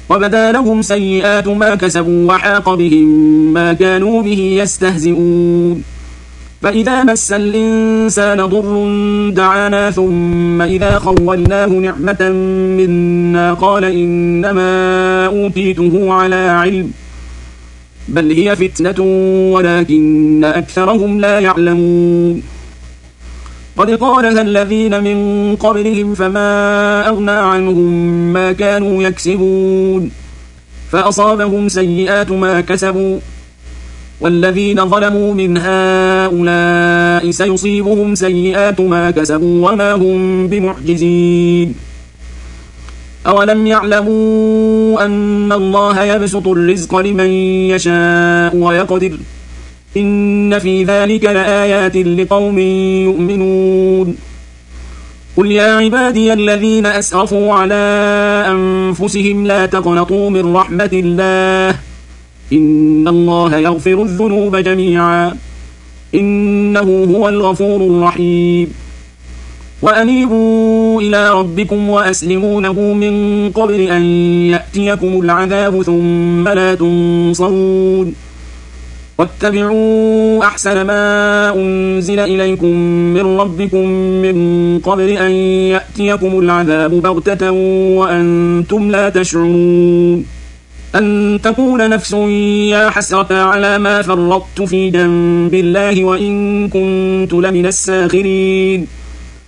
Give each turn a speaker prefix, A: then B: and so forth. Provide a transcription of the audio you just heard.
A: وبدا لهم سيئات ما كسبوا وحاق بهم ما كانوا به يستهزئون فإذا مس الإنسان ضر دعانا ثم إذا خولناه نعمة منا قال إنما أوتيته على علم بل هي فتنة ولكن أكثرهم لا يعلمون قد قالها الذين من قبلهم فما أغنى عنهم ما كانوا يكسبون فأصابهم سيئات ما كسبوا والذين ظلموا من هؤلاء سيصيبهم سيئات ما كسبوا وما هم بمعجزين أولم يعلموا أن الله يبسط الرزق لمن يشاء ويقدر إن في ذلك لآيات لقوم يؤمنون قل يا عبادي الذين أسرفوا على أنفسهم لا تقنطوا من رحمة الله إن الله يغفر الذنوب جميعا إنه هو الغفور الرحيم وأنيبوا إلى ربكم وأسلموا له من قبل أن يأتيكم العذاب ثم لا تنصرون واتبعوا أحسن ما أنزل إليكم من ربكم من قبل أن يأتيكم العذاب بغتة وأنتم لا تشعرون أن تقول نفس يا حسرة على ما فرطت في جنب الله وإن كنت لمن الساخرين